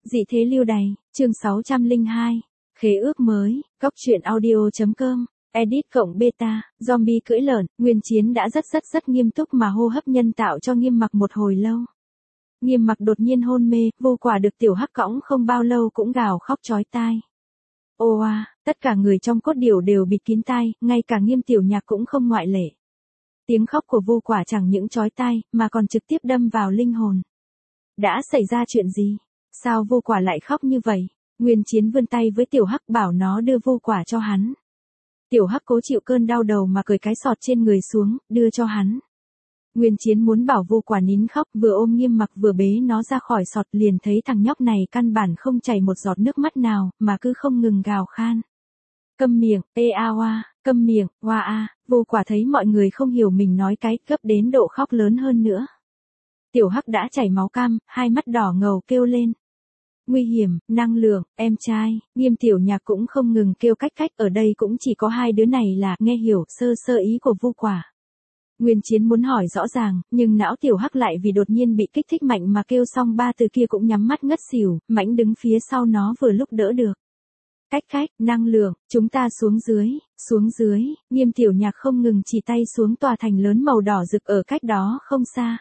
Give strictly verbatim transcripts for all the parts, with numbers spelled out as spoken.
Dị thế lưu đày, chương sáu trăm lẻ hai, khế ước mới, góc truyện audio.com, edit cộng beta, zombie cưỡi lợn, Nguyên Chiến đã rất rất rất nghiêm túc mà hô hấp nhân tạo cho Nghiêm Mặc một hồi lâu. Nghiêm Mặc đột nhiên hôn mê, Vô Quả được Tiểu Hắc cõng không bao lâu cũng gào khóc chói tai. Ô a, tất cả người trong cốt điểu đều bịt kín tai, ngay cả Nghiêm Tiểu Nhạc cũng không ngoại lệ. Tiếng khóc của Vô Quả chẳng những chói tai, mà còn trực tiếp đâm vào linh hồn. Đã xảy ra chuyện gì? Sao Vô Quả lại khóc như vậy? Nguyên Chiến vươn tay với Tiểu Hắc bảo nó đưa Vô Quả cho hắn. Tiểu Hắc cố chịu cơn đau đầu mà cởi cái sọt trên người xuống, đưa cho hắn. Nguyên Chiến muốn bảo Vô Quả nín khóc, vừa ôm Nghiêm Mặc vừa bế nó ra khỏi sọt, liền thấy thằng nhóc này căn bản không chảy một giọt nước mắt nào, mà cứ không ngừng gào khan. Câm miệng, ê a oa, câm miệng, oa a, Vô Quả thấy mọi người không hiểu mình nói cái, gấp đến độ khóc lớn hơn nữa. Tiểu Hắc đã chảy máu cam, hai mắt đỏ ngầu kêu lên. Nguy hiểm, năng lượng, em trai, Nghiêm Tiểu Nhạc cũng không ngừng kêu cách cách, ở đây cũng chỉ có hai đứa này là, nghe hiểu sơ sơ ý của Vô Quả. Nguyên Chiến muốn hỏi rõ ràng, nhưng não Tiểu Hắc lại vì đột nhiên bị kích thích mạnh mà kêu xong ba từ kia cũng nhắm mắt ngất xỉu, Mãnh đứng phía sau nó vừa lúc đỡ được. Cách cách, năng lượng, chúng ta xuống dưới, xuống dưới, Nghiêm Tiểu Nhạc không ngừng chỉ tay xuống tòa thành lớn màu đỏ rực ở cách đó không xa.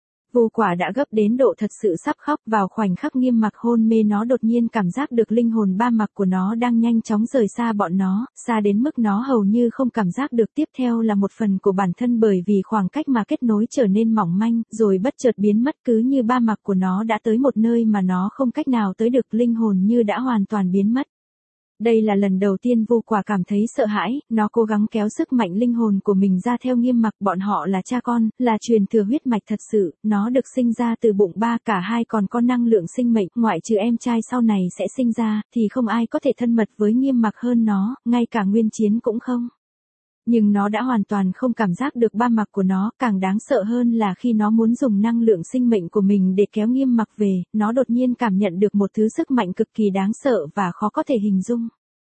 Vô Quả đã gấp đến độ thật sự sắp khóc, vào khoảnh khắc Nghiêm Mặc hôn mê nó đột nhiên cảm giác được linh hồn ba mặc của nó đang nhanh chóng rời xa bọn nó, xa đến mức nó hầu như không cảm giác được tiếp theo là một phần của bản thân, bởi vì khoảng cách mà kết nối trở nên mỏng manh, rồi bất chợt biến mất, cứ như ba mặc của nó đã tới một nơi mà nó không cách nào tới được, linh hồn như đã hoàn toàn biến mất. Đây là lần đầu tiên Vô Quả cảm thấy sợ hãi, nó cố gắng kéo sức mạnh linh hồn của mình ra theo Nghiêm Mặc, bọn họ là cha con, là truyền thừa huyết mạch thật sự, nó được sinh ra từ bụng ba, cả hai còn có năng lượng sinh mệnh, ngoại trừ em trai sau này sẽ sinh ra, thì không ai có thể thân mật với Nghiêm Mặc hơn nó, ngay cả Nguyên Chiến cũng không. Nhưng nó đã hoàn toàn không cảm giác được ba mặc của nó, càng đáng sợ hơn là khi nó muốn dùng năng lượng sinh mệnh của mình để kéo Nghiêm Mặc về, nó đột nhiên cảm nhận được một thứ sức mạnh cực kỳ đáng sợ và khó có thể hình dung.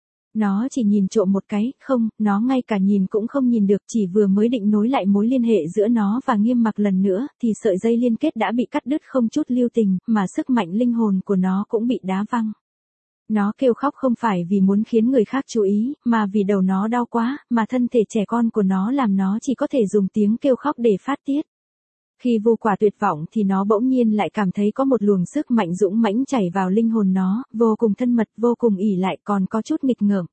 Nó chỉ nhìn trộm một cái, không, nó ngay cả nhìn cũng không nhìn được, chỉ vừa mới định nối lại mối liên hệ giữa nó và Nghiêm Mặc lần nữa, thì sợi dây liên kết đã bị cắt đứt không chút lưu tình, mà sức mạnh linh hồn của nó cũng bị đá văng. Nó kêu khóc không phải vì muốn khiến người khác chú ý, mà vì đầu nó đau quá, mà thân thể trẻ con của nó làm nó chỉ có thể dùng tiếng kêu khóc để phát tiết. Khi Vô Quả tuyệt vọng thì nó bỗng nhiên lại cảm thấy có một luồng sức mạnh dũng mãnh chảy vào linh hồn nó, vô cùng thân mật, vô cùng ỷ lại, còn có chút nghịch ngợm.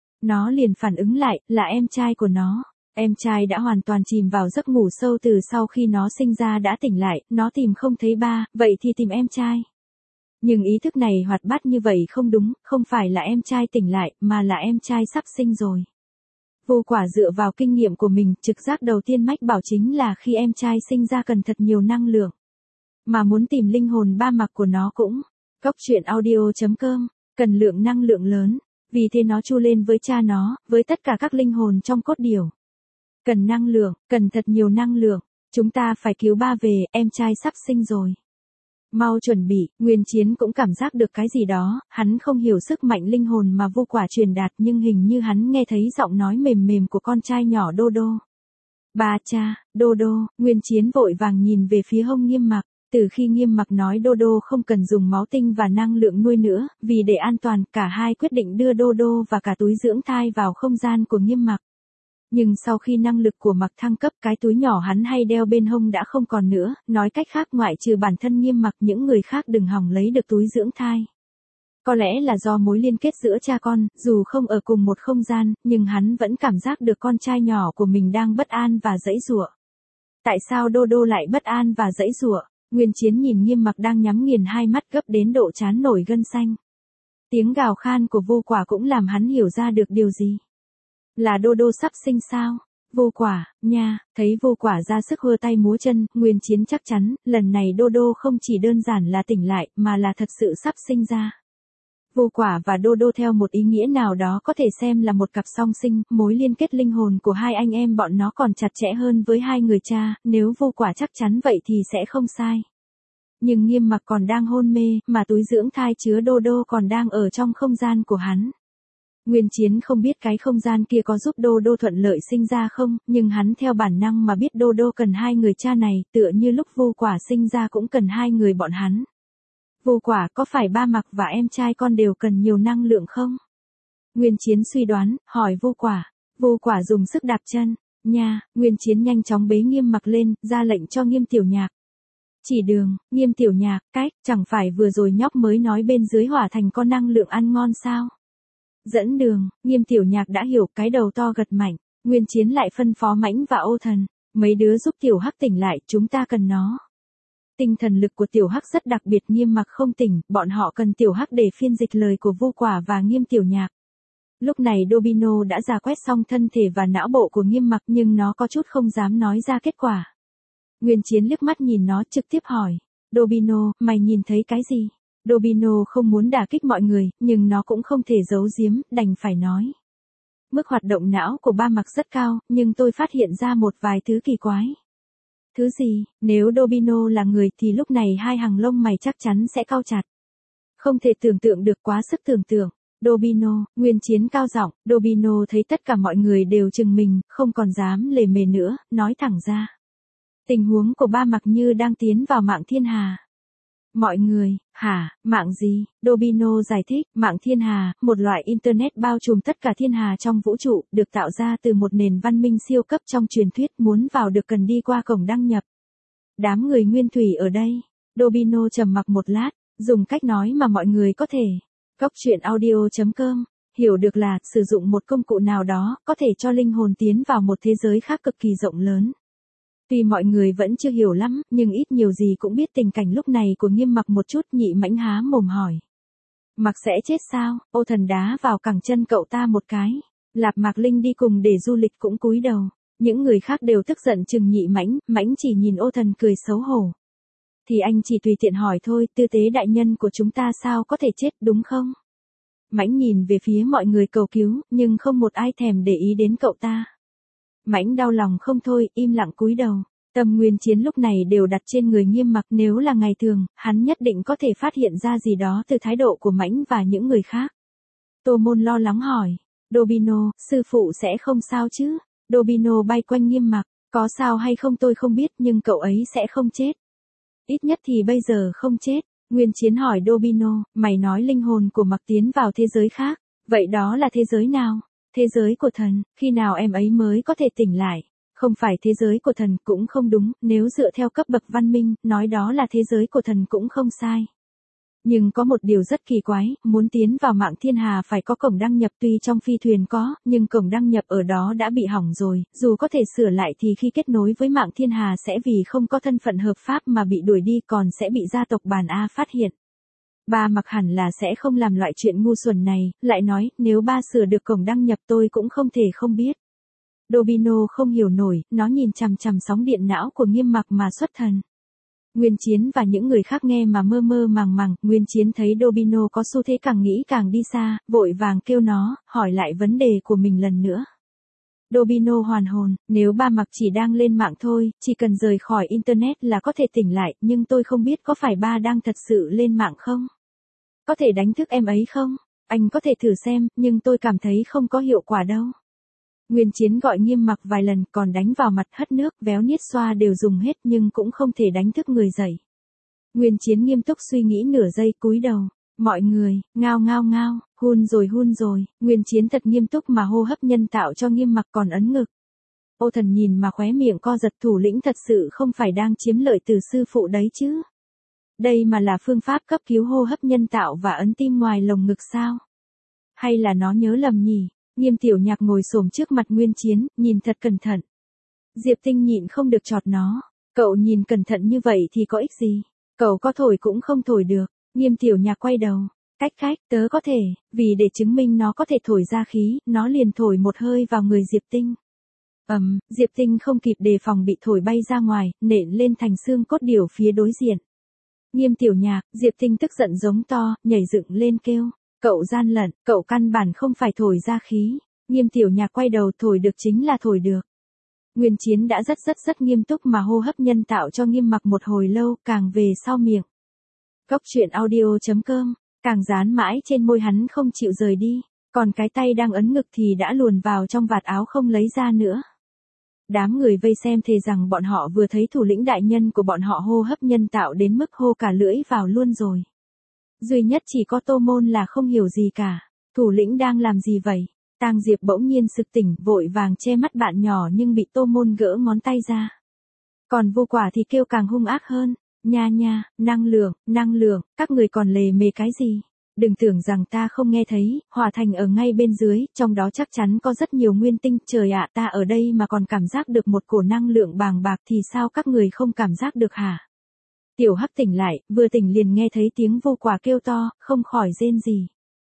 Nó liền phản ứng lại, là em trai của nó. Em trai đã hoàn toàn chìm vào giấc ngủ sâu từ sau khi nó sinh ra đã tỉnh lại, nó tìm không thấy ba, vậy thì tìm em trai. Nhưng ý thức này hoạt bát như vậy không đúng, không phải là em trai tỉnh lại, mà là em trai sắp sinh rồi. Vô Quả dựa vào kinh nghiệm của mình, trực giác đầu tiên mách bảo chính là khi em trai sinh ra cần thật nhiều năng lượng. Mà muốn tìm linh hồn ba mặc của nó cũng, góc truyện audio.com, cần lượng năng lượng lớn, vì thế nó chu lên với cha nó, với tất cả các linh hồn trong cốt điểu. Cần năng lượng, cần thật nhiều năng lượng, chúng ta phải cứu ba về, em trai sắp sinh rồi. Mau chuẩn bị, Nguyên Chiến cũng cảm giác được cái gì đó, hắn không hiểu sức mạnh linh hồn mà Vô Quả truyền đạt, nhưng hình như hắn nghe thấy giọng nói mềm mềm của con trai nhỏ Đô Đô. Ba cha, Đô Đô, Nguyên Chiến vội vàng nhìn về phía hông Nghiêm Mặc, từ khi Nghiêm Mặc nói Đô Đô không cần dùng máu tinh và năng lượng nuôi nữa, vì để an toàn, cả hai quyết định đưa Đô Đô và cả túi dưỡng thai vào không gian của Nghiêm Mặc. Nhưng sau khi năng lực của Mặc thăng cấp, cái túi nhỏ hắn hay đeo bên hông đã không còn nữa, nói cách khác ngoại trừ bản thân Nghiêm Mặc, những người khác đừng hòng lấy được túi dưỡng thai. Có lẽ là do mối liên kết giữa cha con, dù không ở cùng một không gian, nhưng hắn vẫn cảm giác được con trai nhỏ của mình đang bất an và giãy giụa. Tại sao Đô Đô lại bất an và giãy giụa? Nguyên Chiến nhìn Nghiêm Mặc đang nhắm nghiền hai mắt gấp đến độ trán nổi gân xanh. Tiếng gào khan của Vô Quả cũng làm hắn hiểu ra được điều gì. Là Đô Đô sắp sinh sao? Vô Quả, nha, thấy Vô Quả ra sức hơ tay múa chân, Nguyên Chiến chắc chắn, lần này Đô Đô không chỉ đơn giản là tỉnh lại, mà là thật sự sắp sinh ra. Vô Quả và Đô Đô theo một ý nghĩa nào đó có thể xem là một cặp song sinh, mối liên kết linh hồn của hai anh em bọn nó còn chặt chẽ hơn với hai người cha, nếu Vô Quả chắc chắn vậy thì sẽ không sai. Nhưng Nghiêm Mặc còn đang hôn mê, mà túi dưỡng thai chứa Đô Đô còn đang ở trong không gian của hắn. Nguyên Chiến không biết cái không gian kia có giúp Đô Đô thuận lợi sinh ra không, nhưng hắn theo bản năng mà biết Đô Đô cần hai người cha này, tựa như lúc Vô Quả sinh ra cũng cần hai người bọn hắn. Vô Quả, có phải ba Mặc và em trai con đều cần nhiều năng lượng không? Nguyên Chiến suy đoán, hỏi Vô Quả. Vô Quả dùng sức đạp chân. Nha, Nguyên Chiến nhanh chóng bế Nghiêm Mặc lên, ra lệnh cho Nghiêm Tiểu Nhạc. Chỉ đường, Nghiêm Tiểu Nhạc, cách, chẳng phải vừa rồi nhóc mới nói bên dưới hỏa thành có năng lượng ăn ngon sao? Dẫn đường, Nghiêm Tiểu Nhạc đã hiểu, cái đầu to gật mạnh. Nguyên Chiến lại phân phó Mãnh và Ô Thần. Mấy đứa giúp Tiểu Hắc tỉnh lại, chúng ta cần nó. Tinh thần lực của Tiểu Hắc rất đặc biệt, Nghiêm Mặc không tỉnh, bọn họ cần Tiểu Hắc để phiên dịch lời của Vô Quả và Nghiêm Tiểu Nhạc. Lúc này Dobino đã rà quét xong thân thể và não bộ của Nghiêm Mặc nhưng nó có chút không dám nói ra kết quả. Nguyên Chiến liếc mắt nhìn nó trực tiếp hỏi. Dobino, mày nhìn thấy cái gì? Dobino không muốn đả kích mọi người, nhưng nó cũng không thể giấu giếm, đành phải nói. Mức hoạt động não của ba Mặc rất cao, nhưng tôi phát hiện ra một vài thứ kỳ quái. Thứ gì? Nếu Dobino là người thì lúc này hai hàng lông mày chắc chắn sẽ cau chặt. Không thể tưởng tượng được, quá sức tưởng tượng. Dobino, Nguyên Chiến cao giọng, Dobino thấy tất cả mọi người đều chừng mình, không còn dám lề mề nữa, nói thẳng ra. Tình huống của ba Mặc như đang tiến vào mạng thiên hà. Mọi người, hả, mạng gì? Dobino giải thích, mạng thiên hà, một loại internet bao trùm tất cả thiên hà trong vũ trụ, được tạo ra từ một nền văn minh siêu cấp trong truyền thuyết, muốn vào được cần đi qua cổng đăng nhập. Đám người nguyên thủy ở đây. Dobino trầm mặc một lát, dùng cách nói mà mọi người có thể. Cóc truyện audio chấm com, hiểu được là, sử dụng một công cụ nào đó, có thể cho linh hồn tiến vào một thế giới khác cực kỳ rộng lớn. Tuy mọi người vẫn chưa hiểu lắm, nhưng ít nhiều gì cũng biết tình cảnh lúc này của Nghiêm Mặc một chút. Nhị Mãnh há mồm hỏi. Mặc sẽ chết sao? Ô Thần đá vào cẳng chân cậu ta một cái. Lạp Mạc Linh đi cùng để du lịch cũng cúi đầu. Những người khác đều tức giận chừng Nhị Mãnh, Mãnh chỉ nhìn Ô Thần cười xấu hổ. Thì anh chỉ tùy tiện hỏi thôi, tư tế đại nhân của chúng ta sao có thể chết, đúng không? Mãnh nhìn về phía mọi người cầu cứu, nhưng không một ai thèm để ý đến cậu ta. Mãnh đau lòng không thôi, im lặng cúi đầu. Tâm Nguyên Chiến lúc này đều đặt trên người Nghiêm Mặc, nếu là ngày thường, hắn nhất định có thể phát hiện ra gì đó từ thái độ của Mãnh và những người khác. Tô Môn lo lắng hỏi. Dobino, sư phụ sẽ không sao chứ? Dobino bay quanh Nghiêm Mặc, có sao hay không tôi không biết nhưng cậu ấy sẽ không chết. Ít nhất thì bây giờ không chết. Nguyên Chiến hỏi Dobino, mày nói linh hồn của Mặc tiến vào thế giới khác, vậy đó là thế giới nào? Thế giới của thần, khi nào em ấy mới có thể tỉnh lại? Không phải thế giới của thần cũng không đúng, nếu dựa theo cấp bậc văn minh, nói đó là thế giới của thần cũng không sai. Nhưng có một điều rất kỳ quái, muốn tiến vào mạng thiên hà phải có cổng đăng nhập, tuy trong phi thuyền có, nhưng cổng đăng nhập ở đó đã bị hỏng rồi, dù có thể sửa lại thì khi kết nối với mạng thiên hà sẽ vì không có thân phận hợp pháp mà bị đuổi đi, còn sẽ bị gia tộc bàn A phát hiện. Ba Mặc hẳn là sẽ không làm loại chuyện ngu xuẩn này, lại nói, nếu ba sửa được cổng đăng nhập tôi cũng không thể không biết. Dobino không hiểu nổi, nó nhìn chằm chằm sóng điện não của Nghiêm Mặc mà xuất thần. Nguyên Chiến và những người khác nghe mà mơ mơ màng màng, Nguyên Chiến thấy Dobino có xu thế càng nghĩ càng đi xa, vội vàng kêu nó, hỏi lại vấn đề của mình lần nữa. Dobino hoàn hồn, nếu ba Mặc chỉ đang lên mạng thôi, chỉ cần rời khỏi Internet là có thể tỉnh lại, nhưng tôi không biết có phải ba đang thật sự lên mạng không? Có thể đánh thức em ấy không? Anh có thể thử xem, nhưng tôi cảm thấy không có hiệu quả đâu. Nguyên Chiến gọi Nghiêm Mặc vài lần, còn đánh vào mặt, hất nước, véo niết xoa đều dùng hết nhưng cũng không thể đánh thức người dậy. Nguyên Chiến nghiêm túc suy nghĩ nửa giây, cúi đầu. Mọi người, ngao ngao ngao, hun rồi hun rồi. Nguyên Chiến thật nghiêm túc mà hô hấp nhân tạo cho Nghiêm Mặc, còn ấn ngực. Ô Thần nhìn mà khóe miệng co giật, thủ lĩnh thật sự không phải đang chiếm lợi từ sư phụ đấy chứ. Đây mà là phương pháp cấp cứu hô hấp nhân tạo và ấn tim ngoài lồng ngực sao? Hay là nó nhớ lầm nhỉ? Nghiêm Tiểu Nhạc ngồi xổm trước mặt Nguyên Chiến, nhìn thật cẩn thận. Diệp Tinh nhịn không được chọt nó. Cậu nhìn cẩn thận như vậy thì có ích gì? Cậu có thổi cũng không thổi được. Nghiêm Tiểu Nhạc quay đầu. Cách cách, tớ có thể, vì để chứng minh nó có thể thổi ra khí, nó liền thổi một hơi vào người Diệp Tinh. Ầm, um, Diệp Tinh không kịp đề phòng bị thổi bay ra ngoài, nện lên thành xương cốt điểu phía đối diện. Nghiêm Tiểu Nhạc, Diệp Tinh tức giận giống to, nhảy dựng lên kêu. Cậu gian lận, cậu căn bản không phải thổi ra khí. Nghiêm Tiểu Nhạc quay đầu, thổi được chính là thổi được. Nguyên Chiến đã rất rất rất nghiêm túc mà hô hấp nhân tạo cho Nghiêm Mặc một hồi lâu, càng về sau miệng. Cóc truyện audio chấm com, càng dán mãi trên môi hắn không chịu rời đi, còn cái tay đang ấn ngực thì đã luồn vào trong vạt áo không lấy ra nữa. Đám người vây xem thề rằng bọn họ vừa thấy thủ lĩnh đại nhân của bọn họ hô hấp nhân tạo đến mức hô cả lưỡi vào luôn rồi. Duy nhất chỉ có Tô Môn là không hiểu gì cả. Thủ lĩnh đang làm gì vậy? Tang Diệp bỗng nhiên sực tỉnh, vội vàng che mắt bạn nhỏ nhưng bị Tô Môn gỡ ngón tay ra. Còn Vô Quả thì kêu càng hung ác hơn. Nha nha, năng lượng, năng lượng, các người còn lề mề cái gì? Đừng tưởng rằng ta không nghe thấy, Hỏa Thành ở ngay bên dưới, trong đó chắc chắn có rất nhiều nguyên tinh, trời ạ, ta ở đây mà còn cảm giác được một cổ năng lượng bàng bạc thì sao các người không cảm giác được hả? Tiểu Hắc tỉnh lại, vừa tỉnh liền nghe thấy tiếng Vô Quả kêu to, không khỏi rên gì.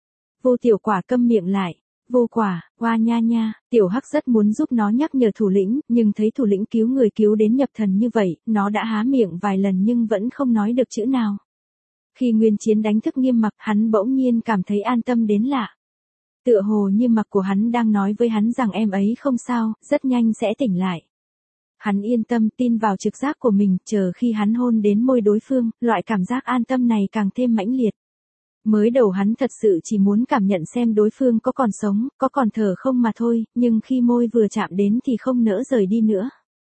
Vô Tiểu Quả câm miệng lại. Vô Quả, oa nha nha, Tiểu Hắc rất muốn giúp nó nhắc nhở thủ lĩnh, nhưng thấy thủ lĩnh cứu người cứu đến nhập thần như vậy, nó đã há miệng vài lần nhưng vẫn không nói được chữ nào. Khi Nguyên Chiến đánh thức Nghiêm Mặc, hắn bỗng nhiên cảm thấy an tâm đến lạ. Tựa hồ như mặc của hắn đang nói với hắn rằng em ấy không sao, rất nhanh sẽ tỉnh lại. Hắn yên tâm tin vào trực giác của mình, chờ khi hắn hôn đến môi đối phương, loại cảm giác an tâm này càng thêm mãnh liệt. Mới đầu hắn thật sự chỉ muốn cảm nhận xem đối phương có còn sống, có còn thở không mà thôi, nhưng khi môi vừa chạm đến thì không nỡ rời đi nữa.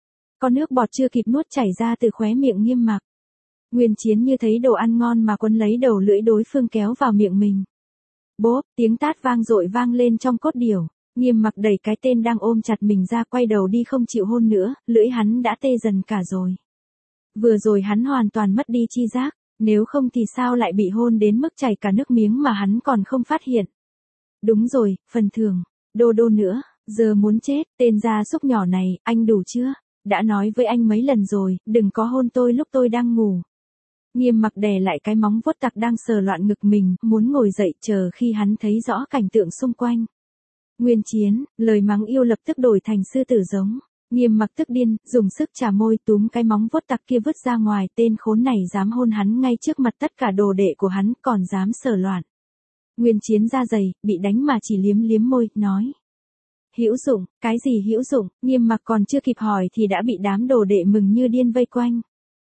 Có nước bọt chưa kịp nuốt chảy ra từ khóe miệng Nghiêm Mặc. Nguyên Chiến như thấy đồ ăn ngon mà quấn lấy đầu lưỡi đối phương kéo vào miệng mình. Bốp, tiếng tát vang dội vang lên trong cốt điểu. Nghiêm Mặc đẩy cái tên đang ôm chặt mình ra, quay đầu đi không chịu hôn nữa, lưỡi hắn đã tê dần cả rồi. Vừa rồi hắn hoàn toàn mất đi chi giác, nếu không thì sao lại bị hôn đến mức chảy cả nước miếng mà hắn còn không phát hiện. Đúng rồi, phần thưởng, đô đô nữa, giờ muốn chết, tên gia súc nhỏ này, anh đủ chưa? Đã nói với anh mấy lần rồi, đừng có hôn tôi lúc tôi đang ngủ. Nghiêm Mặc đè lại cái móng vuốt tặc đang sờ loạn ngực mình, muốn ngồi dậy chờ khi hắn thấy rõ cảnh tượng xung quanh. Nguyên Chiến, lời mắng yêu lập tức đổi thành sư tử giống. Nghiêm Mặc tức điên, dùng sức chà môi túm cái móng vuốt tặc kia vứt ra ngoài, tên khốn này dám hôn hắn ngay trước mặt tất cả đồ đệ của hắn, còn dám sờ loạn. Nguyên Chiến da dày, bị đánh mà chỉ liếm liếm môi, nói. Hữu dụng, cái gì hữu dụng? Nghiêm Mặc còn chưa kịp hỏi thì đã bị đám đồ đệ mừng như điên vây quanh.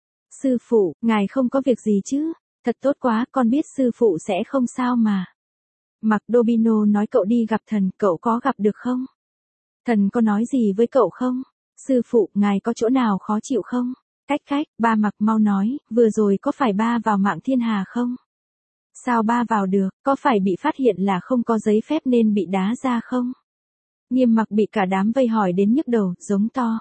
Sư phụ, ngài không có việc gì chứ? Thật tốt quá, con biết sư phụ sẽ không sao mà. Mặc Dobino nói cậu đi gặp thần, cậu có gặp được không? Thần có nói gì với cậu không? Sư phụ, ngài có chỗ nào khó chịu không? Cách cách, ba Mặc mau nói, vừa rồi có phải ba vào Mạng Thiên Hà không? Sao ba vào được, có phải bị phát hiện là không có giấy phép nên bị đá ra không? Nghiêm Mặc bị cả đám vây hỏi đến nhức đầu, giống to.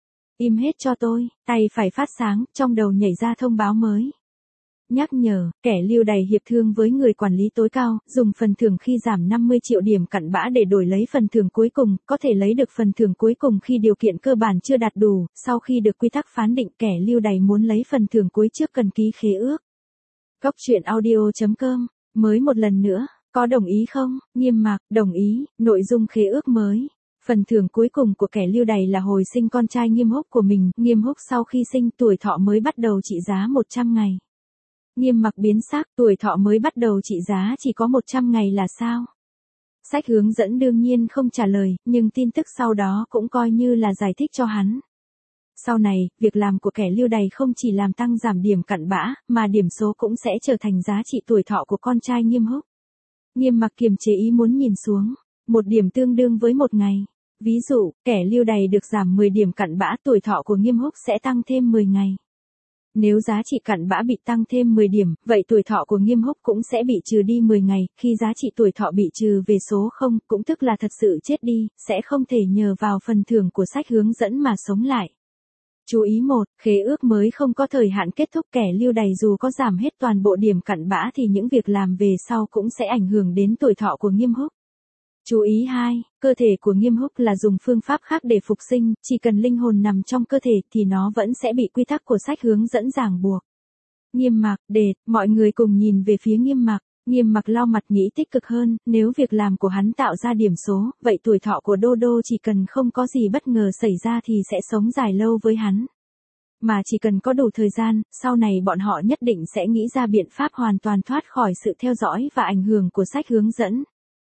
Im hết cho tôi, tay phải phát sáng, trong đầu nhảy ra thông báo mới. Nhắc nhở, kẻ lưu đày hiệp thương với người quản lý tối cao, dùng phần thưởng khi giảm năm mươi triệu điểm cặn bã để đổi lấy phần thưởng cuối cùng, có thể lấy được phần thưởng cuối cùng khi điều kiện cơ bản chưa đạt đủ, sau khi được quy tắc phán định kẻ lưu đày muốn lấy phần thưởng cuối trước cần ký khế ước. Góc truyện audio chấm com, mới một lần nữa, có đồng ý không? Nghiêm Mặc, đồng ý, nội dung khế ước mới. Phần thưởng cuối cùng của kẻ lưu đày là hồi sinh con trai Nghiêm Húc của mình, Nghiêm Húc sau khi sinh tuổi thọ mới bắt đầu trị giá một trăm ngày. Nghiêm Mặc biến sắc, tuổi thọ mới bắt đầu trị giá chỉ có một trăm ngày là sao? Sách hướng dẫn đương nhiên không trả lời, nhưng tin tức sau đó cũng coi như là giải thích cho hắn. Sau này, việc làm của kẻ lưu đày không chỉ làm tăng giảm điểm cặn bã, mà điểm số cũng sẽ trở thành giá trị tuổi thọ của con trai Nghiêm Húc. Nghiêm Mặc kiềm chế ý muốn nhìn xuống, một điểm tương đương với một ngày. Ví dụ, kẻ lưu đày được giảm mười điểm cặn bã, tuổi thọ của Nghiêm Húc sẽ tăng thêm mười ngày. Nếu giá trị cặn bã bị tăng thêm mười điểm, vậy tuổi thọ của Nghiêm Húc cũng sẽ bị trừ đi mười ngày, khi giá trị tuổi thọ bị trừ về số không, cũng tức là thật sự chết đi, sẽ không thể nhờ vào phần thưởng của sách hướng dẫn mà sống lại. Chú ý một, khế ước mới không có thời hạn kết thúc, kẻ lưu đày dù có giảm hết toàn bộ điểm cặn bã thì những việc làm về sau cũng sẽ ảnh hưởng đến tuổi thọ của Nghiêm Húc. Chú ý hai, cơ thể của Nghiêm Húc là dùng phương pháp khác để phục sinh, chỉ cần linh hồn nằm trong cơ thể thì nó vẫn sẽ bị quy tắc của sách hướng dẫn ràng buộc. Nghiêm Mặc, đệt, mọi người cùng nhìn về phía Nghiêm Mặc, Nghiêm Mặc lau mặt nghĩ tích cực hơn, nếu việc làm của hắn tạo ra điểm số, vậy tuổi thọ của Đô Đô chỉ cần không có gì bất ngờ xảy ra thì sẽ sống dài lâu với hắn. Mà chỉ cần có đủ thời gian, sau này bọn họ nhất định sẽ nghĩ ra biện pháp hoàn toàn thoát khỏi sự theo dõi và ảnh hưởng của sách hướng dẫn.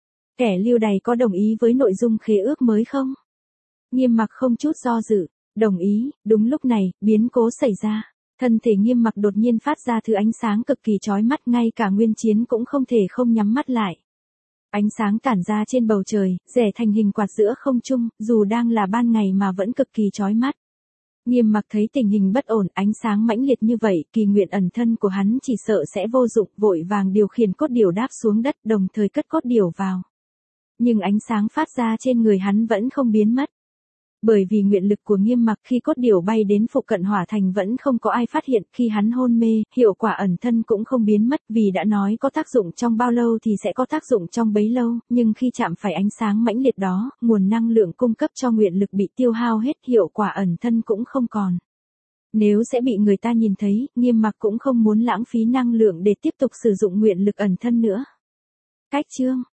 Kẻ lưu đày có đồng ý với nội dung khế ước mới không? Nghiêm Mặc không chút do dự, đồng ý. Đúng lúc này, biến cố xảy ra. Thân thể Nghiêm Mặc đột nhiên phát ra thứ ánh sáng cực kỳ chói mắt, ngay cả Nguyên Chiến cũng không thể không nhắm mắt lại. Ánh sáng tản ra trên bầu trời, rẽ thành hình quạt giữa không trung, dù đang là ban ngày mà vẫn cực kỳ chói mắt. Nghiêm Mặc thấy tình hình bất ổn, ánh sáng mãnh liệt như vậy, kỳ nguyện ẩn thân của hắn chỉ sợ sẽ vô dụng, vội vàng điều khiển cốt điểu đáp xuống đất, đồng thời cất cốt điểu vào. Nhưng ánh sáng phát ra trên người hắn vẫn không biến mất. Bởi vì nguyện lực của Nghiêm Mặc khi cốt điểu bay đến phụ cận hỏa thành vẫn không có ai phát hiện, khi hắn hôn mê, hiệu quả ẩn thân cũng không biến mất, vì đã nói có tác dụng trong bao lâu thì sẽ có tác dụng trong bấy lâu, nhưng khi chạm phải ánh sáng mãnh liệt đó, nguồn năng lượng cung cấp cho nguyện lực bị tiêu hao hết, hiệu quả ẩn thân cũng không còn. Nếu sẽ bị người ta nhìn thấy, Nghiêm Mặc cũng không muốn lãng phí năng lượng để tiếp tục sử dụng nguyện lực ẩn thân nữa. Cách chương